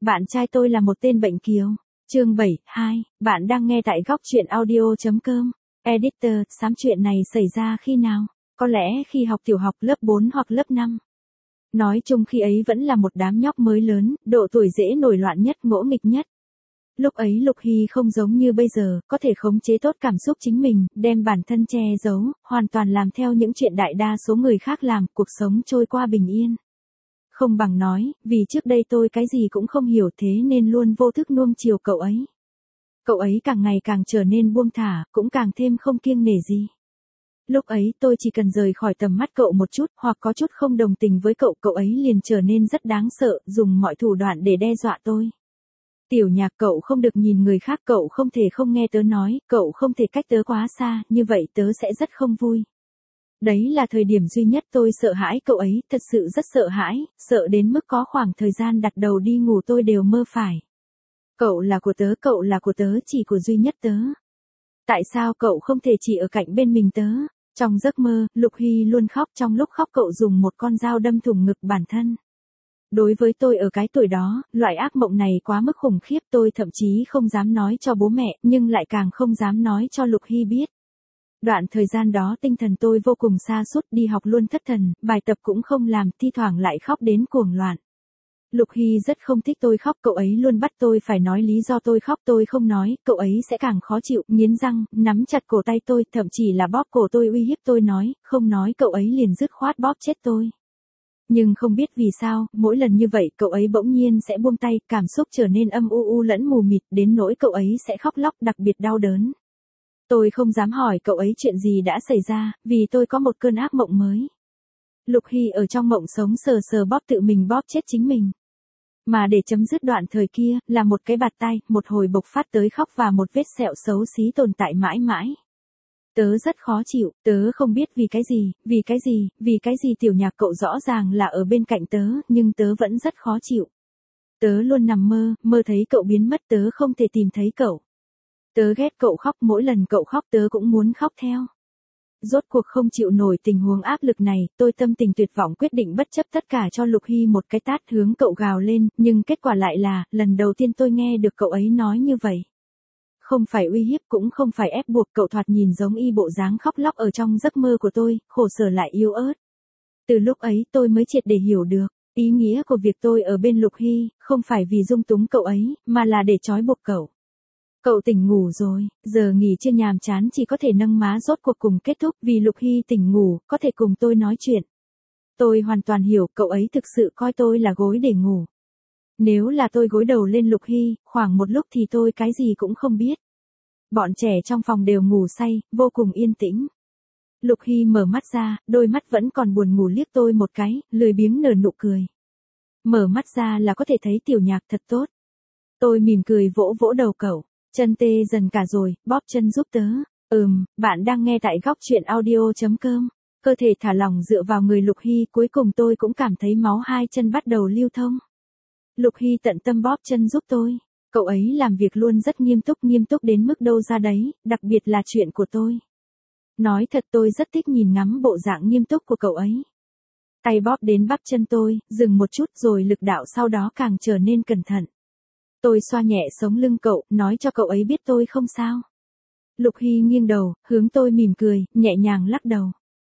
Bạn trai tôi là một tên bệnh kiều. Chương 2, bạn đang nghe tại góc truyện audio.com. Editor, xám chuyện này xảy ra khi nào? Có lẽ khi học tiểu học lớp 4 hoặc lớp 5. Nói chung khi ấy vẫn là một đám nhóc mới lớn, độ tuổi dễ nổi loạn nhất, ngỗ nghịch nhất. Lúc ấy Lục Hy không giống như bây giờ, có thể khống chế tốt cảm xúc chính mình, đem bản thân che giấu, hoàn toàn làm theo những chuyện đại đa số người khác làm, cuộc sống trôi qua bình yên. Không bằng nói, vì trước đây tôi cái gì cũng không hiểu thế nên luôn vô thức nuông chiều cậu ấy. Cậu ấy càng ngày càng trở nên buông thả, cũng càng thêm không kiêng nể gì. Lúc ấy tôi chỉ cần rời khỏi tầm mắt cậu một chút, hoặc có chút không đồng tình với cậu, cậu ấy liền trở nên rất đáng sợ, dùng mọi thủ đoạn để đe dọa tôi. Tiểu Nhạc, cậu không được nhìn người khác, cậu không thể không nghe tớ nói, cậu không thể cách tớ quá xa, như vậy tớ sẽ rất không vui. Đấy là thời điểm duy nhất tôi sợ hãi cậu ấy, thật sự rất sợ hãi, sợ đến mức có khoảng thời gian đặt đầu đi ngủ tôi đều mơ phải. Cậu là của tớ, cậu là của tớ, chỉ của duy nhất tớ. Tại sao cậu không thể chỉ ở cạnh bên mình tớ? Trong giấc mơ, Lục Hy luôn khóc, trong lúc khóc cậu dùng một con dao đâm thủng ngực bản thân. Đối với tôi ở cái tuổi đó, loại ác mộng này quá mức khủng khiếp, tôi thậm chí không dám nói cho bố mẹ, nhưng lại càng không dám nói cho Lục Hy biết. Đoạn thời gian đó tinh thần tôi vô cùng sa sút, đi học luôn thất thần, bài tập cũng không làm, thi thoảng lại khóc đến cuồng loạn. Lục Hy rất không thích tôi khóc, cậu ấy luôn bắt tôi phải nói lý do tôi khóc, tôi không nói, cậu ấy sẽ càng khó chịu, nghiến răng, nắm chặt cổ tay tôi, thậm chí là bóp cổ tôi uy hiếp tôi nói, không nói cậu ấy liền dứt khoát bóp chết tôi. Nhưng không biết vì sao, mỗi lần như vậy cậu ấy bỗng nhiên sẽ buông tay, cảm xúc trở nên âm u lẫn mù mịt, đến nỗi cậu ấy sẽ khóc lóc đặc biệt đau đớn. Tôi không dám hỏi cậu ấy chuyện gì đã xảy ra, vì tôi có một cơn ác mộng mới. Lục Hy ở trong mộng sống sờ sờ bóp tự mình bóp chết chính mình. Mà để chấm dứt đoạn thời kia, là một cái bạt tay, một hồi bộc phát tới khóc và một vết sẹo xấu xí tồn tại mãi mãi. Tớ rất khó chịu, tớ không biết vì cái gì Tiểu Nhạc, cậu rõ ràng là ở bên cạnh tớ, nhưng tớ vẫn rất khó chịu. Tớ luôn nằm mơ thấy cậu biến mất, tớ không thể tìm thấy cậu. Tớ ghét cậu khóc, mỗi lần cậu khóc tớ cũng muốn khóc theo. Rốt cuộc không chịu nổi tình huống áp lực này, tôi tâm tình tuyệt vọng quyết định bất chấp tất cả cho Lục Hy một cái tát, hướng cậu gào lên, nhưng kết quả lại là, lần đầu tiên tôi nghe được cậu ấy nói như vậy. Không phải uy hiếp cũng không phải ép buộc, cậu thoạt nhìn giống y bộ dáng khóc lóc ở trong giấc mơ của tôi, khổ sở lại yếu ớt. Từ lúc ấy tôi mới triệt để hiểu được, ý nghĩa của việc tôi ở bên Lục Hy, không phải vì dung túng cậu ấy, mà là để trói buộc cậu. Cậu tỉnh ngủ rồi, giờ nghỉ trưa nhàm chán chỉ có thể nâng má rốt cuộc cùng kết thúc, vì Lục Hy tỉnh ngủ, có thể cùng tôi nói chuyện. Tôi hoàn toàn hiểu, cậu ấy thực sự coi tôi là gối để ngủ. Nếu là tôi gối đầu lên Lục Hy, khoảng một lúc thì tôi cái gì cũng không biết. Bọn trẻ trong phòng đều ngủ say, vô cùng yên tĩnh. Lục Hy mở mắt ra, đôi mắt vẫn còn buồn ngủ liếc tôi một cái, lười biếng nở nụ cười. Mở mắt ra là có thể thấy Tiểu Nhạc, thật tốt. Tôi mỉm cười vỗ vỗ đầu cậu. Chân tê dần cả rồi, bóp chân giúp tớ. Bạn đang nghe tại góc truyện audio.com. Cơ thể thả lỏng dựa vào người Lục Hy, cuối cùng tôi cũng cảm thấy máu hai chân bắt đầu lưu thông. Lục Hy tận tâm bóp chân giúp tôi. Cậu ấy làm việc luôn rất nghiêm túc đến mức đâu ra đấy, đặc biệt là chuyện của tôi. Nói thật tôi rất thích nhìn ngắm bộ dạng nghiêm túc của cậu ấy. Tay bóp đến bắp chân tôi, dừng một chút rồi lực đạo sau đó càng trở nên cẩn thận. Tôi xoa nhẹ sống lưng cậu, nói cho cậu ấy biết tôi không sao. Lục Hy nghiêng đầu, hướng tôi mỉm cười, nhẹ nhàng lắc đầu.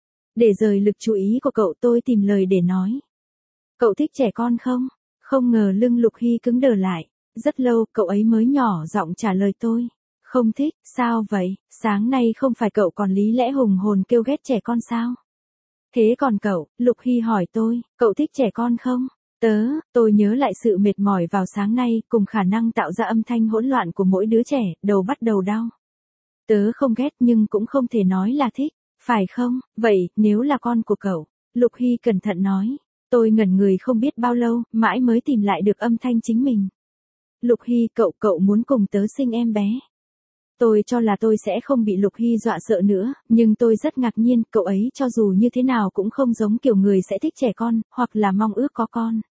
Để rời lực chú ý của cậu, tôi tìm lời để nói. Cậu thích trẻ con không? Không ngờ lưng Lục Hy cứng đờ lại. Rất lâu, cậu ấy mới nhỏ giọng trả lời tôi. Không thích, sao vậy? Sáng nay không phải cậu còn lý lẽ hùng hồn kêu ghét trẻ con sao? Thế còn cậu? Lục Hy hỏi tôi, cậu thích trẻ con không? Tôi nhớ lại sự mệt mỏi vào sáng nay, cùng khả năng tạo ra âm thanh hỗn loạn của mỗi đứa trẻ, đầu bắt đầu đau. Tớ không ghét nhưng cũng không thể nói là thích, phải không? Vậy, nếu là con của cậu, Lục Hy cẩn thận nói. Tôi ngẩn người không biết bao lâu, mãi mới tìm lại được âm thanh chính mình. Lục Hy, cậu muốn cùng tớ sinh em bé. Tôi cho là tôi sẽ không bị Lục Hy dọa sợ nữa, nhưng tôi rất ngạc nhiên, cậu ấy cho dù như thế nào cũng không giống kiểu người sẽ thích trẻ con, hoặc là mong ước có con.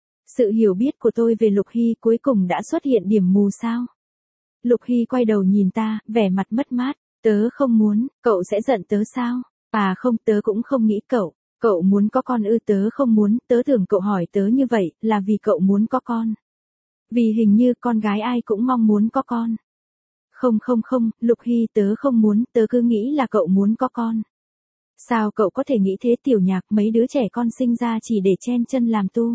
Sự hiểu biết của tôi về Lục Hy cuối cùng đã xuất hiện điểm mù sao? Lục Hy quay đầu nhìn ta, vẻ mặt mất mát. Tớ không muốn, cậu sẽ giận tớ sao? À không, tớ cũng không nghĩ cậu. Cậu muốn có con ư? Tớ không muốn, tớ tưởng cậu hỏi tớ như vậy, là vì cậu muốn có con. Vì hình như con gái ai cũng mong muốn có con. Không không không, Lục Hy tớ không muốn, tớ cứ nghĩ là cậu muốn có con. Sao cậu có thể nghĩ thế Tiểu Nhạc, mấy đứa trẻ con sinh ra chỉ để chen chân làm tu.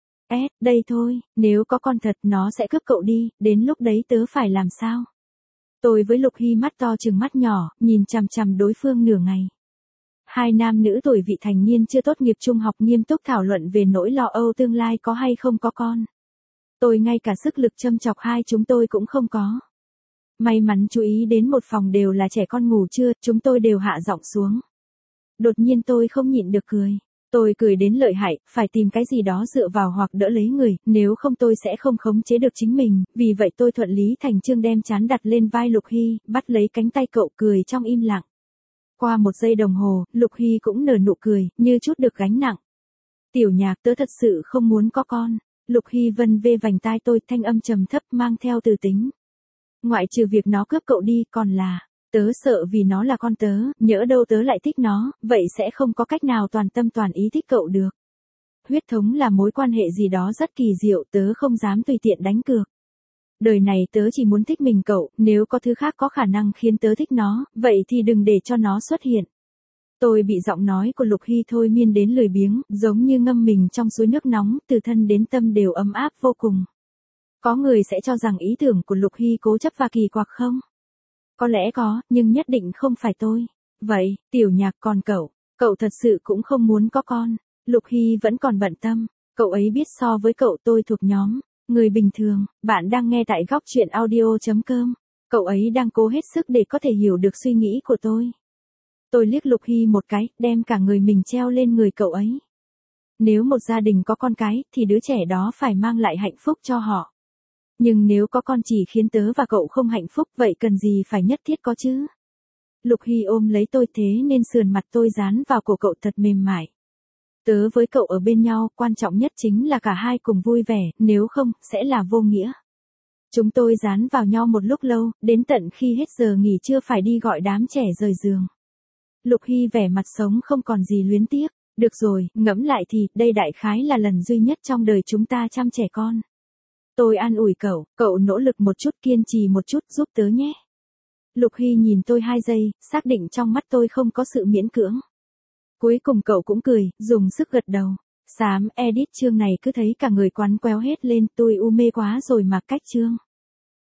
Đây thôi, nếu có con thật nó sẽ cướp cậu đi, đến lúc đấy tớ phải làm sao? Tôi với Lục Hy mắt to chừng mắt nhỏ, nhìn chằm chằm đối phương nửa ngày. Hai nam nữ tuổi vị thành niên chưa tốt nghiệp trung học nghiêm túc thảo luận về nỗi lo âu tương lai có hay không có con. Tôi ngay cả sức lực châm chọc hai chúng tôi cũng không có. May mắn chú ý đến một phòng đều là trẻ con ngủ trưa, chúng tôi đều hạ giọng xuống. Đột nhiên tôi không nhịn được cười. Tôi cười đến lợi hại, phải tìm cái gì đó dựa vào hoặc đỡ lấy người, nếu không tôi sẽ không khống chế được chính mình, vì vậy tôi thuận lý thành chương đem trán đặt lên vai Lục Hy, bắt lấy cánh tay cậu cười trong im lặng. Qua 1 giây đồng hồ, Lục Hy cũng nở nụ cười, như chút được gánh nặng. Tiểu Nhạc, tớ thật sự không muốn có con. Lục Hy vân vê vành tai tôi, thanh âm trầm thấp mang theo từ tính. Ngoại trừ việc nó cướp cậu đi, còn là, tớ sợ vì nó là con tớ, nhỡ đâu tớ lại thích nó, vậy sẽ không có cách nào toàn tâm toàn ý thích cậu được. Huyết thống là mối quan hệ gì đó rất kỳ diệu, tớ không dám tùy tiện đánh cược. Đời này tớ chỉ muốn thích mình cậu, nếu có thứ khác có khả năng khiến tớ thích nó, vậy thì đừng để cho nó xuất hiện. Tôi bị giọng nói của Lục Hy thôi miên đến lười biếng, giống như ngâm mình trong suối nước nóng, từ thân đến tâm đều ấm áp vô cùng. Có người sẽ cho rằng ý tưởng của Lục Hy cố chấp và kỳ quặc không? Có lẽ có, nhưng nhất định không phải tôi. Vậy, Tiểu Nhạc, còn cậu thật sự cũng không muốn có con. Lục Hy vẫn còn bận tâm, cậu ấy biết so với cậu tôi thuộc nhóm người bình thường. Bạn đang nghe tại góc truyện audio.com. Cậu ấy đang cố hết sức để có thể hiểu được suy nghĩ của tôi. Tôi liếc Lục Hy một cái, đem cả người mình treo lên người cậu ấy. Nếu một gia đình có con cái, thì đứa trẻ đó phải mang lại hạnh phúc cho họ. Nhưng nếu có con chỉ khiến tớ và cậu không hạnh phúc, vậy cần gì phải nhất thiết có chứ? Lục Hy ôm lấy tôi, thế nên sườn mặt tôi dán vào cổ cậu thật mềm mại. Tớ với cậu ở bên nhau, quan trọng nhất chính là cả hai cùng vui vẻ, nếu không, sẽ là vô nghĩa. Chúng tôi dán vào nhau một lúc lâu, đến tận khi hết giờ nghỉ trưa phải đi gọi đám trẻ rời giường. Lục Hy vẻ mặt sống không còn gì luyến tiếc. Được rồi, ngẫm lại thì, đây đại khái là lần duy nhất trong đời chúng ta chăm trẻ con. Tôi an ủi cậu nỗ lực một chút, kiên trì một chút, giúp tớ nhé. Lục Hy nhìn tôi 2 giây, xác định trong mắt tôi không có sự miễn cưỡng. Cuối cùng cậu cũng cười, dùng sức gật đầu. Xám edit chương này cứ thấy cả người quắn quéo hết lên, tôi u mê quá rồi mà cách chương.